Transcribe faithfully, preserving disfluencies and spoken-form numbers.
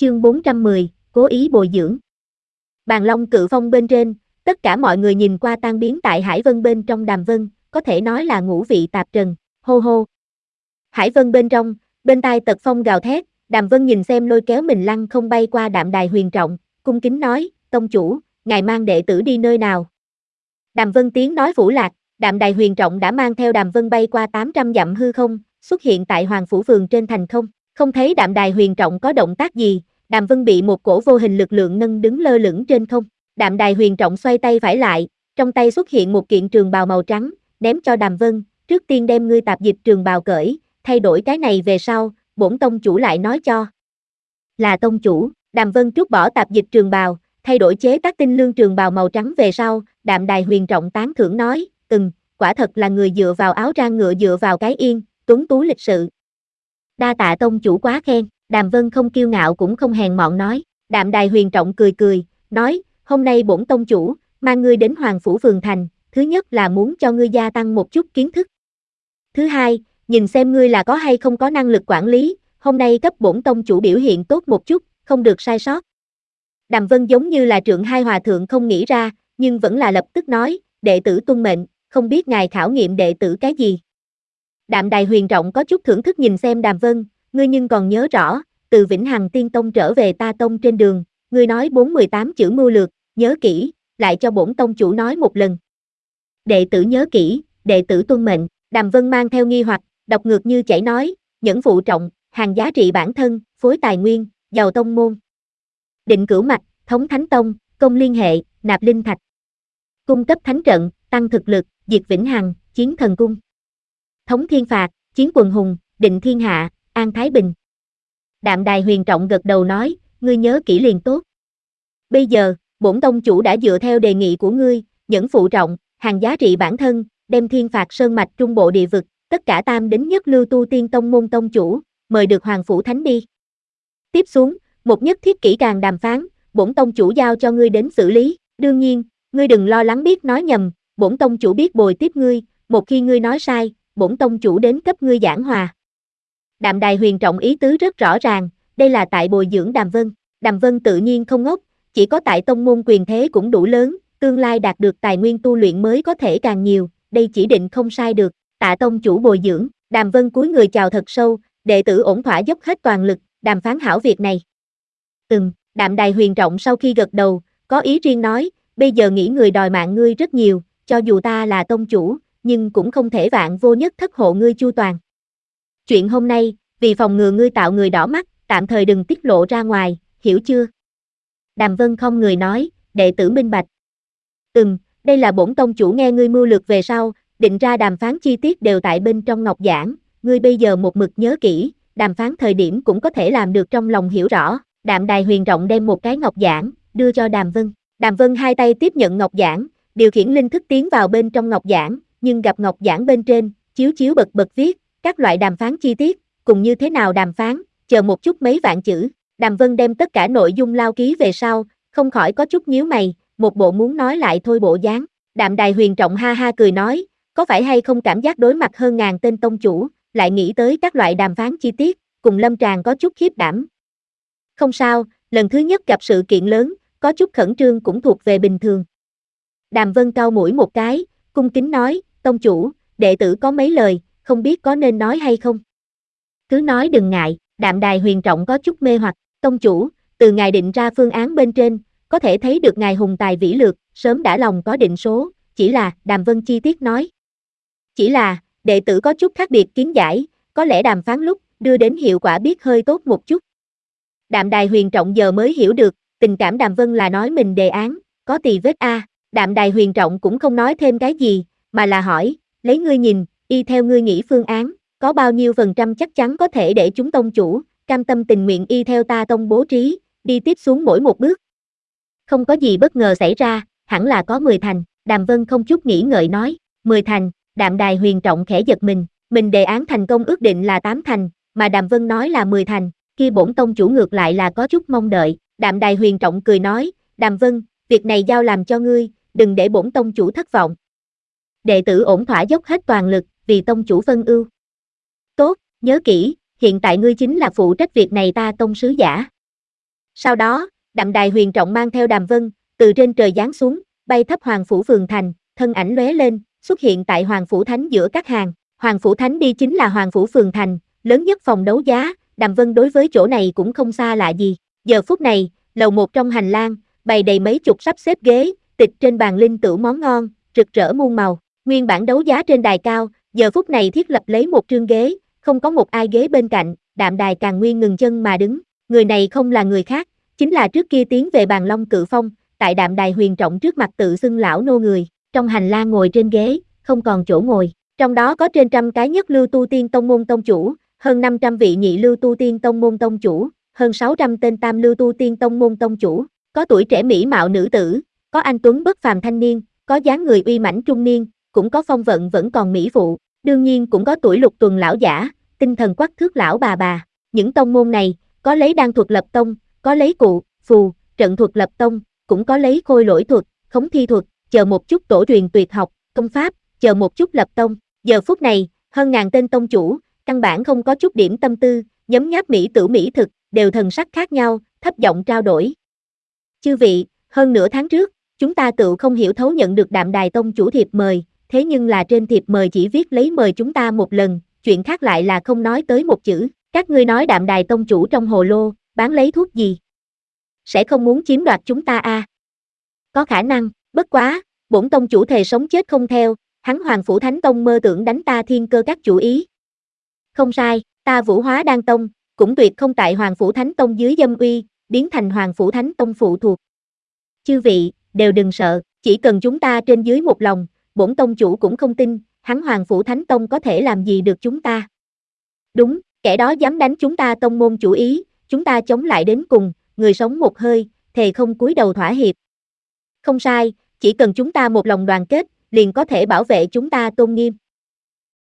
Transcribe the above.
Chương bốn trăm mười, cố ý bồi dưỡng. Bàn Long Cự Phong bên trên, tất cả mọi người nhìn qua tan biến tại Hải Vân bên trong Đàm Vân, có thể nói là ngũ vị tạp trần, hô hô. Hải Vân bên trong, bên tai Tật Phong gào thét, Đàm Vân nhìn xem lôi kéo mình lăng không bay qua Đạm Đài Huyền Trọng, cung kính nói, tông chủ, ngài mang đệ tử đi nơi nào? Đàm Vân tiếng nói phủ lạc, Đạm Đài Huyền Trọng đã mang theo Đàm Vân bay qua tám trăm dặm hư không, xuất hiện tại Hoàng Phủ Vườn trên thành không, không thấy Đạm Đài Huyền Trọng có động tác gì, Đàm Vân bị một cổ vô hình lực lượng nâng đứng lơ lửng trên không. Đạm Đài Huyền Trọng xoay tay phải lại, trong tay xuất hiện một kiện trường bào màu trắng, ném cho Đàm Vân, trước tiên đem ngươi tạp dịch trường bào cởi, thay đổi cái này về sau, bổn tông chủ lại nói cho. Là tông chủ, Đàm Vân trút bỏ tạp dịch trường bào, thay đổi chế tác tinh lương trường bào màu trắng về sau, Đạm Đài Huyền Trọng tán thưởng nói, ừm, quả thật là người dựa vào áo ra ngựa dựa vào cái yên, tuấn tú lịch sự. Đa tạ tông chủ quá khen, Đàm Vân không kiêu ngạo cũng không hèn mọn nói, Đạm Đài Huyền Trọng cười cười, nói, hôm nay bổn tông chủ, mang ngươi đến Hoàng Phủ Vườn Thành, thứ nhất là muốn cho ngươi gia tăng một chút kiến thức. Thứ hai, nhìn xem ngươi là có hay không có năng lực quản lý, hôm nay cấp bổn tông chủ biểu hiện tốt một chút, không được sai sót. Đàm Vân giống như là trượng hai hòa thượng không nghĩ ra, nhưng vẫn là lập tức nói, đệ tử tuân mệnh, không biết ngài khảo nghiệm đệ tử cái gì. Đạm Đài Huyền Trọng có chút thưởng thức nhìn xem Đàm Vân, ngươi nhưng còn nhớ rõ, từ Vĩnh Hằng Tiên Tông trở về Ta Tông trên đường, ngươi nói bốn mươi tám chữ mưu lược, nhớ kỹ, lại cho bổn tông chủ nói một lần. Đệ tử nhớ kỹ, đệ tử tuân mệnh, Đàm Vân mang theo nghi hoặc, đọc ngược như chảy nói, nhẫn phụ trọng, hàng giá trị bản thân, phối tài nguyên, giàu tông môn. Định cửu mạch, thống thánh tông, công liên hệ, nạp linh thạch. Cung cấp thánh trận, tăng thực lực, diệt Vĩnh Hằng, chiến thần cung. Thống thiên phạt, chiến quần hùng, định thiên hạ, an thái bình. Đạm Đài Huyền Trọng gật đầu nói, ngươi nhớ kỹ liền tốt. Bây giờ, bổn tông chủ đã dựa theo đề nghị của ngươi, nhẫn phụ trọng, hàng giá trị bản thân, đem thiên phạt sơn mạch trung bộ địa vực, tất cả tam đến nhất lưu tu tiên tông môn tông chủ, mời được Hoàng Phủ Thánh đi. Tiếp xuống, một nhất thiết kỹ càng đàm phán, bổn tông chủ giao cho ngươi đến xử lý, đương nhiên, ngươi đừng lo lắng biết nói nhầm, bổn tông chủ biết bồi tiếp ngươi, một khi ngươi nói sai, bổn tông chủ đến cấp ngươi giảng hòa. Đạm Đài Huyền Trọng ý tứ rất rõ ràng, đây là tại bồi dưỡng Đàm Vân, Đàm Vân tự nhiên không ngốc, chỉ có tại tông môn quyền thế cũng đủ lớn, tương lai đạt được tài nguyên tu luyện mới có thể càng nhiều, đây chỉ định không sai được, tạ tông chủ bồi dưỡng, Đàm Vân cúi người chào thật sâu, đệ tử ổn thỏa dốc hết toàn lực, đàm phán hảo việc này. Ừm, Đạm Đài Huyền Trọng sau khi gật đầu, có ý riêng nói, bây giờ nghĩ người đòi mạng ngươi rất nhiều, cho dù ta là tông chủ, nhưng cũng không thể vạn vô nhất thất hộ ngươi chu toàn. Chuyện hôm nay, vì phòng ngừa ngươi tạo người đỏ mắt, tạm thời đừng tiết lộ ra ngoài, hiểu chưa? Đàm Vân không người nói, đệ tử minh bạch. Ừm, đây là bổn tông chủ nghe ngươi mưu lược về sau, định ra đàm phán chi tiết đều tại bên trong ngọc giảng, ngươi bây giờ một mực nhớ kỹ, đàm phán thời điểm cũng có thể làm được trong lòng hiểu rõ. Đạm Đài Huyền Trọng đem một cái ngọc giảng, đưa cho Đàm Vân. Đàm Vân hai tay tiếp nhận ngọc giảng, điều khiển linh thức tiến vào bên trong ngọc giảng, nhưng gặp ngọc giảng bên trên, chiếu chiếu bật bật viết, các loại đàm phán chi tiết, cùng như thế nào đàm phán, chờ một chút mấy vạn chữ. Đàm Vân đem tất cả nội dung lao ký về sau, không khỏi có chút nhíu mày, một bộ muốn nói lại thôi bộ dáng. Đạm Đài Huyền Trọng ha ha cười nói, có phải hay không cảm giác đối mặt hơn ngàn tên tông chủ, lại nghĩ tới các loại đàm phán chi tiết, cùng lâm tràng có chút khiếp đảm. Không sao, lần thứ nhất gặp sự kiện lớn, có chút khẩn trương cũng thuộc về bình thường. Đàm Vân cau mũi một cái, cung kính nói, tông chủ, đệ tử có mấy lời, không biết có nên nói hay không. Cứ nói đừng ngại, Đạm Đài Huyền Trọng có chút mê hoặc, tông chủ, từ ngài định ra phương án bên trên, có thể thấy được ngài hùng tài vĩ lược, sớm đã lòng có định số, chỉ là, Đàm Vân chi tiết nói. Chỉ là, đệ tử có chút khác biệt kiến giải, có lẽ đàm phán lúc, đưa đến hiệu quả biết hơi tốt một chút. Đạm Đài Huyền Trọng giờ mới hiểu được, tình cảm Đàm Vân là nói mình đề án, có tì vết a. Đạm Đài Huyền Trọng cũng không nói thêm cái gì, mà là hỏi, lấy ngươi nhìn, y theo ngươi nghĩ phương án, có bao nhiêu phần trăm chắc chắn có thể để chúng tông chủ, cam tâm tình nguyện y theo ta tông bố trí, đi tiếp xuống mỗi một bước. Không có gì bất ngờ xảy ra, hẳn là có mười thành, Đàm Vân không chút nghĩ ngợi nói, mười thành, Đạm Đài Huyền Trọng khẽ giật mình, mình đề án thành công ước định là tám thành, mà Đàm Vân nói là mười thành, kia bổn tông chủ ngược lại là có chút mong đợi. Đạm Đài Huyền Trọng cười nói, Đàm Vân, việc này giao làm cho ngươi, đừng để bổn tông chủ thất vọng. Đệ tử ổn thỏa dốc hết toàn lực, vì tông chủ phân ưu. Tốt, nhớ kỹ, hiện tại ngươi chính là phụ trách việc này ta tông sứ giả. Sau đó, Đạm Đài Huyền Trọng mang theo Đàm Vân, từ trên trời giáng xuống, bay thấp Hoàng Phủ Phường Thành, thân ảnh lóe lên, xuất hiện tại Hoàng Phủ Thánh giữa các hàng. Hoàng Phủ Thánh đi chính là Hoàng Phủ Phường Thành, lớn nhất phòng đấu giá, Đàm Vân đối với chỗ này cũng không xa lạ gì. Giờ phút này, lầu một trong hành lang, bày đầy mấy chục sắp xếp ghế, tịch trên bàn linh tửu món ngon, rực rỡ muôn màu. Nguyên bản đấu giá trên đài cao, giờ phút này thiết lập lấy một trương ghế, không có một ai ghế bên cạnh, Đạm Đài càng nguyên ngừng chân mà đứng. Người này không là người khác, chính là trước kia tiến về Bàn Long Cự Phong, tại Đạm Đài Huyền Trọng trước mặt tự xưng lão nô người, trong hành lang ngồi trên ghế, không còn chỗ ngồi. Trong đó có trên trăm cái nhất lưu tu tiên tông môn tông chủ, hơn năm trăm vị nhị lưu tu tiên tông môn tông chủ, hơn sáu trăm tên tam lưu tu tiên tông môn tông chủ, có tuổi trẻ mỹ mạo nữ tử, có anh tuấn bất phàm thanh niên, có dáng người uy mãnh trung niên, cũng có phong vận vẫn còn mỹ phụ, đương nhiên cũng có tuổi lục tuần lão giả, tinh thần quắc thước lão bà bà. Những tông môn này, có lấy đan thuật lập tông, có lấy cụ, phù, trận thuật lập tông, cũng có lấy khôi lỗi thuật, khống thi thuật, chờ một chút tổ truyền tuyệt học, công pháp, chờ một chút lập tông. Giờ phút này, hơn ngàn tên tông chủ, căn bản không có chút điểm tâm tư, nhấm nháp mỹ tử mỹ thực, đều thần sắc khác nhau, thấp giọng trao đổi. Chư vị, hơn nửa tháng trước, chúng ta tự không hiểu thấu nhận được Đạm Đài tông chủ thiệp mời, thế nhưng là trên thiệp mời chỉ viết lấy mời chúng ta một lần, chuyện khác lại là không nói tới một chữ. Các ngươi nói Đạm Đài tông chủ trong hồ lô, bán lấy thuốc gì? Sẽ không muốn chiếm đoạt chúng ta à? Có khả năng, bất quá, bổn tông chủ thề sống chết không theo, hắn Hoàng Phủ Thánh Tông mơ tưởng đánh ta Thiên Cơ các chủ ý. Không sai, ta Vũ Hóa Đan Tông, cũng tuyệt không tại Hoàng Phủ Thánh Tông dưới dâm uy, biến thành Hoàng Phủ Thánh Tông phụ thuộc. Chư vị, đều đừng sợ, chỉ cần chúng ta trên dưới một lòng, bổn tông chủ cũng không tin, hắn Hoàng Phủ Thánh Tông có thể làm gì được chúng ta. Đúng, kẻ đó dám đánh chúng ta tông môn chủ ý, chúng ta chống lại đến cùng, người sống một hơi, thề không cúi đầu thỏa hiệp. Không sai, chỉ cần chúng ta một lòng đoàn kết, liền có thể bảo vệ chúng ta tôn nghiêm.